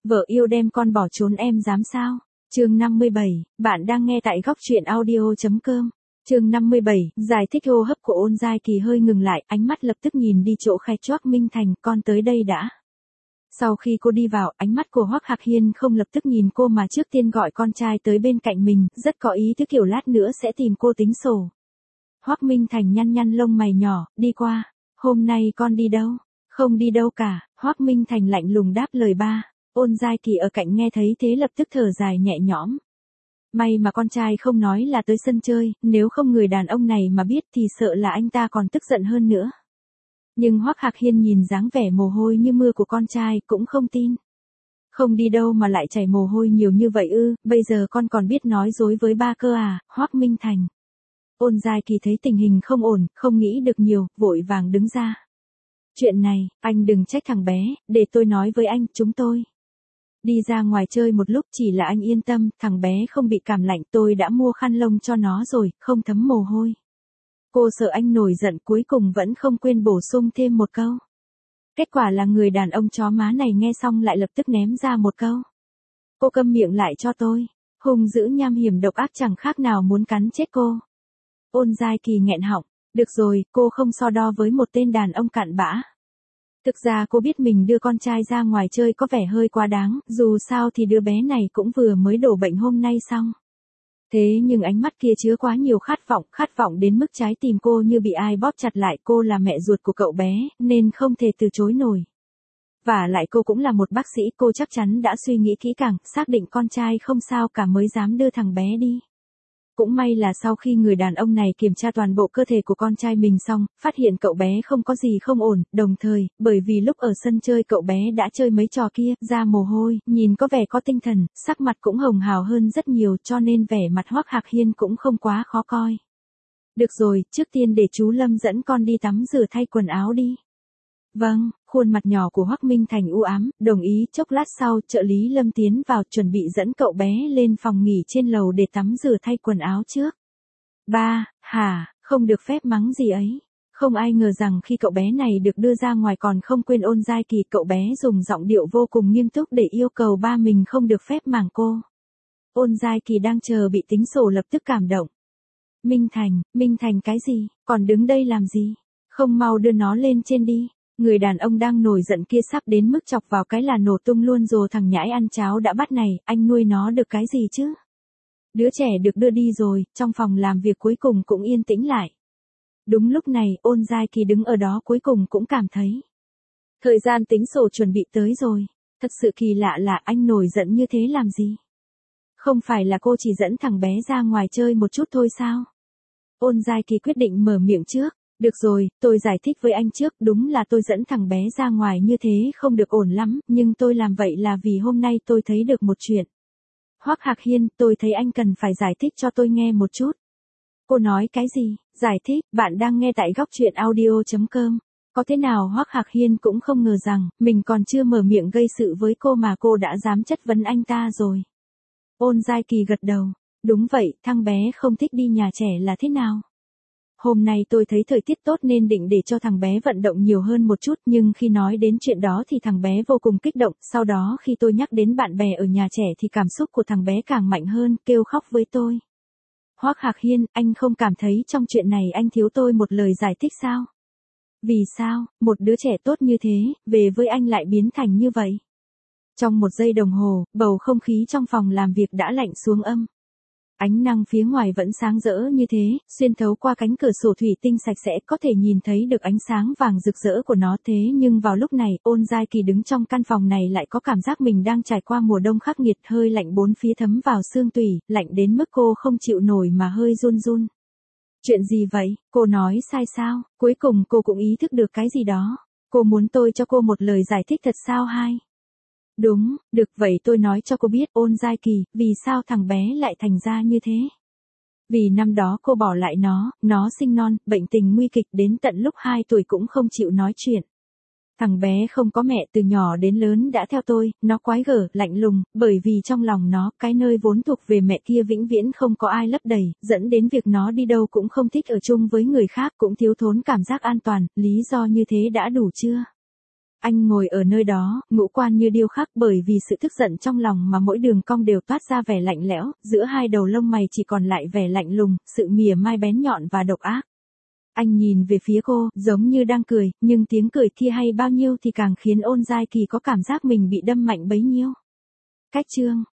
Vợ yêu đem con bỏ trốn em dám sao? Chương 57, bạn đang nghe tại góc truyện audio.com. Chương 57, giải thích. Hô hấp của Ôn Giai Kỳ hơi ngừng lại, ánh mắt lập tức nhìn đi chỗ khai Hoắc Minh Thành, con tới đây đã. Sau khi cô đi vào, ánh mắt của Hoắc Hạc Hiên không lập tức nhìn cô mà trước tiên gọi con trai tới bên cạnh mình, rất có ý thức kiểu lát nữa sẽ tìm cô tính sổ. Hoắc Minh Thành nhăn nhăn lông mày nhỏ, đi qua. Hôm nay con đi đâu? Không đi đâu cả. Hoắc Minh Thành lạnh lùng đáp lời ba. Ôn Giai Kỳ ở cạnh nghe thấy thế lập tức thở dài nhẹ nhõm. May mà con trai không nói là tới sân chơi, nếu không người đàn ông này mà biết thì sợ là anh ta còn tức giận hơn nữa. Nhưng Hoắc Hạc Hiên nhìn dáng vẻ mồ hôi như mưa của con trai cũng không tin. Không đi đâu mà lại chảy mồ hôi nhiều như vậy ư, bây giờ con còn biết nói dối với ba cơ à, Hoắc Minh Thành. Ôn Giai Kỳ thấy tình hình không ổn, không nghĩ được nhiều, vội vàng đứng ra. Chuyện này, anh đừng trách thằng bé, để tôi nói với anh, chúng tôi đi ra ngoài chơi một lúc, chỉ là anh yên tâm, thằng bé không bị cảm lạnh, tôi đã mua khăn lông cho nó rồi, không thấm mồ hôi. Cô sợ anh nổi giận, cuối cùng vẫn không quên bổ sung thêm một câu. Kết quả là người đàn ông chó má này nghe xong lại lập tức ném ra một câu. Cô câm miệng lại cho tôi. Hung dữ nham hiểm độc ác chẳng khác nào muốn cắn chết cô. Ôn Giai Kỳ nghẹn họng. Được rồi, cô không so đo với một tên đàn ông cặn bã. Thực ra cô biết mình đưa con trai ra ngoài chơi có vẻ hơi quá đáng, dù sao thì đứa bé này cũng vừa mới đổ bệnh hôm nay xong. Thế nhưng ánh mắt kia chứa quá nhiều khát vọng đến mức trái tim cô như bị ai bóp chặt lại. Cô là mẹ ruột của cậu bé, nên không thể từ chối nổi. Và lại cô cũng là một bác sĩ, cô chắc chắn đã suy nghĩ kỹ càng, xác định con trai không sao cả mới dám đưa thằng bé đi. Cũng may là sau khi người đàn ông này kiểm tra toàn bộ cơ thể của con trai mình xong, phát hiện cậu bé không có gì không ổn, đồng thời, bởi vì lúc ở sân chơi cậu bé đã chơi mấy trò kia, ra mồ hôi, nhìn có vẻ có tinh thần, sắc mặt cũng hồng hào hơn rất nhiều, cho nên vẻ mặt Hoắc Hạc Hiên cũng không quá khó coi. Được rồi, trước tiên để chú Lâm dẫn con đi tắm rửa thay quần áo đi. Vâng, khuôn mặt nhỏ của Hoắc Minh Thành u ám, đồng ý. Chốc lát sau, trợ lý Lâm tiến vào chuẩn bị dẫn cậu bé lên phòng nghỉ trên lầu để tắm rửa thay quần áo trước. Ba, hả, không được phép mắng gì ấy. Không ai ngờ rằng khi cậu bé này được đưa ra ngoài còn không quên Ôn Giai Kỳ, cậu bé dùng giọng điệu vô cùng nghiêm túc để yêu cầu ba mình không được phép màng cô. Ôn Giai Kỳ đang chờ bị tính sổ lập tức cảm động. Minh Thành cái gì, còn đứng đây làm gì? Không mau đưa nó lên trên đi. Người đàn ông đang nổi giận kia sắp đến mức chọc vào cái là nổ tung luôn rồi. Thằng nhãi ăn cháo đã bắt này, anh nuôi nó được cái gì chứ? Đứa trẻ được đưa đi rồi, trong phòng làm việc cuối cùng cũng yên tĩnh lại. Đúng lúc này, Ôn Giai Kỳ đứng ở đó cuối cùng cũng cảm thấy thời gian tính sổ chuẩn bị tới rồi. Thật sự kỳ lạ là anh nổi giận như thế làm gì? Không phải là cô chỉ dẫn thằng bé ra ngoài chơi một chút thôi sao? Ôn Giai Kỳ quyết định mở miệng trước. Được rồi, tôi giải thích với anh trước, đúng là tôi dẫn thằng bé ra ngoài như thế không được ổn lắm, nhưng tôi làm vậy là vì hôm nay tôi thấy được một chuyện. Hoắc Hạc Hiên, tôi thấy anh cần phải giải thích cho tôi nghe một chút. Cô nói cái gì? Giải thích, bạn đang nghe tại góc truyện audio.com. Có thế nào Hoắc Hạc Hiên cũng không ngờ rằng, mình còn chưa mở miệng gây sự với cô mà cô đã dám chất vấn anh ta rồi. Ôn Giai Kỳ gật đầu. Đúng vậy, thằng bé không thích đi nhà trẻ là thế nào? Hôm nay tôi thấy thời tiết tốt nên định để cho thằng bé vận động nhiều hơn một chút, nhưng khi nói đến chuyện đó thì thằng bé vô cùng kích động, sau đó khi tôi nhắc đến bạn bè ở nhà trẻ thì cảm xúc của thằng bé càng mạnh hơn, kêu khóc với tôi. Hoắc Hạc Hiên, anh không cảm thấy trong chuyện này anh thiếu tôi một lời giải thích sao? Vì sao, một đứa trẻ tốt như thế, về với anh lại biến thành như vậy? Trong một giây đồng hồ, bầu không khí trong phòng làm việc đã lạnh xuống âm. Ánh nắng phía ngoài vẫn sáng rỡ như thế, xuyên thấu qua cánh cửa sổ thủy tinh sạch sẽ có thể nhìn thấy được ánh sáng vàng rực rỡ của nó. Thế nhưng vào lúc này, Ôn Giai Kỳ đứng trong căn phòng này lại có cảm giác mình đang trải qua mùa đông khắc nghiệt, hơi lạnh bốn phía thấm vào xương tủy, lạnh đến mức cô không chịu nổi mà hơi run run. Chuyện gì vậy, cô nói sai sao? Cuối cùng cô cũng ý thức được cái gì đó. Cô muốn tôi cho cô một lời giải thích thật sao hai? Đúng, được vậy tôi nói cho cô biết Ôn Giai Kỳ, vì sao thằng bé lại thành ra như thế. Vì năm đó cô bỏ lại nó sinh non, bệnh tình nguy kịch đến tận lúc 2 tuổi cũng không chịu nói chuyện. Thằng bé không có mẹ từ nhỏ đến lớn đã theo tôi, nó quái gở, lạnh lùng, bởi vì trong lòng nó, cái nơi vốn thuộc về mẹ kia vĩnh viễn không có ai lấp đầy, dẫn đến việc nó đi đâu cũng không thích ở chung với người khác, cũng thiếu thốn cảm giác an toàn, lý do như thế đã đủ chưa? Anh ngồi ở nơi đó, ngũ quan như điêu khắc bởi vì sự tức giận trong lòng mà mỗi đường cong đều toát ra vẻ lạnh lẽo, giữa hai đầu lông mày chỉ còn lại vẻ lạnh lùng, sự mỉa mai bén nhọn và độc ác. Anh nhìn về phía cô, giống như đang cười, nhưng tiếng cười kia hay bao nhiêu thì càng khiến Ôn Giai Kỳ có cảm giác mình bị đâm mạnh bấy nhiêu. Cách chương